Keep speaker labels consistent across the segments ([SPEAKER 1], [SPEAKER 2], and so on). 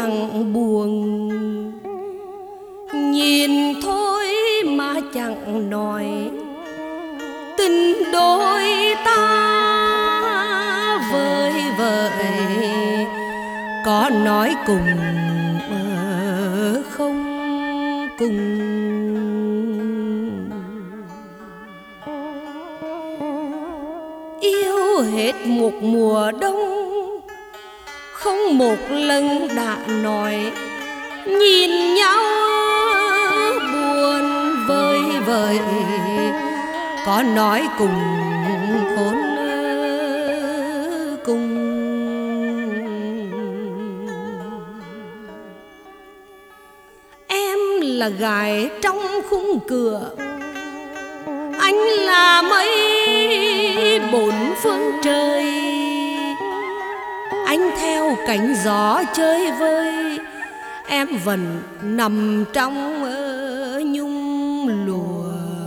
[SPEAKER 1] lặng buồn, nhìn thôi mà chẳng nói tình đôi ta vơi vợi, có nói cùng không cùng. Yêu hết một mùa đông, không một lần đã nói nhìn nhau buồn vơi vợi, có nói cùng khốn cùng. Em là gái trong khung cửa, anh là mây bốn phương trời, anh theo cánh gió chơi vơi, em vẫn nằm trong nhung lụa.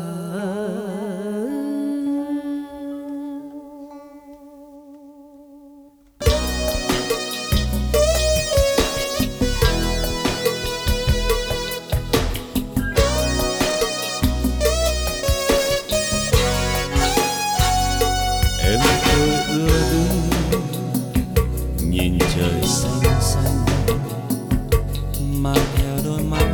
[SPEAKER 2] Em tôi ưa đứng nhìn trời xanh xanh, mang theo đôi mắt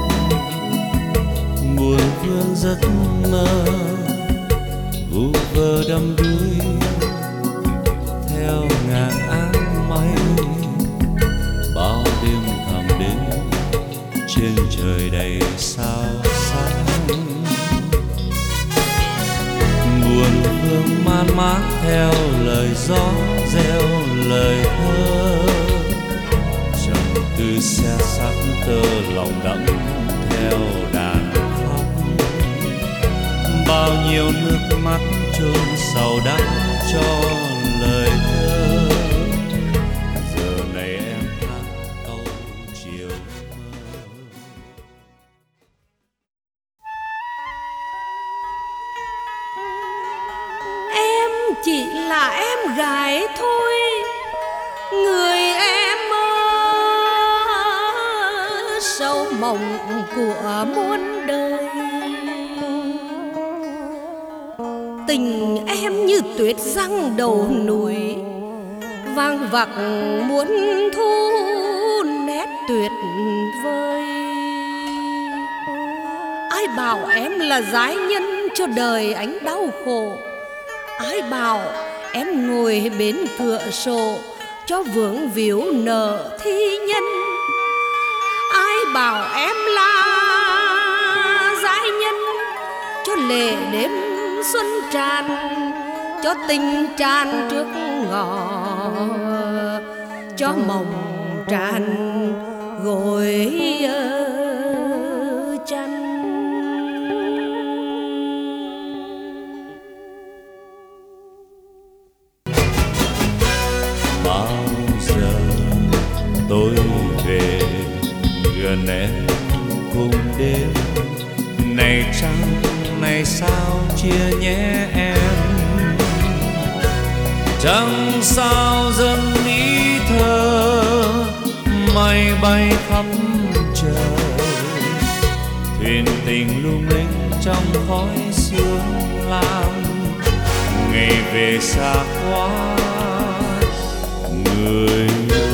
[SPEAKER 2] buồn vương giấc mơ, vu vơ đắm đuối theo ngàn áng mây. Bao đêm thầm đến trên trời đầy sao sáng, buồn vương man mác theo lời gió reo lời thơ. Trầm tư xe sắc tơ lòng đẫm theo đàn khóc, bao nhiêu nước mắt chôn sầu đắng cho lời thơ. Giờ này em hát câu chiều mơ.
[SPEAKER 1] Em chỉ là em gái thôi, người em sâu mộng của muôn đời. Tình em như tuyết răng đầu núi, vang vặc muốn thu nét tuyệt vời. Ai bảo em là giai nhân cho đời anh đau khổ, ai bảo em ngồi bên cửa sổ cho vướng víu nợ thi nhân. Ai bảo em là giai nhân cho lệ đêm xuân tràn, cho tình tràn trước ngõ, cho mộng tràn gối chăn.
[SPEAKER 2] Bao giờ tôi về gần em cùng đêm, này trăng này sao chia nhé em. Trăng sao dâng ý thơ, mây bay khắp trời, thuyền tình lung linh trong khói sương lam. Ngày về xa quá người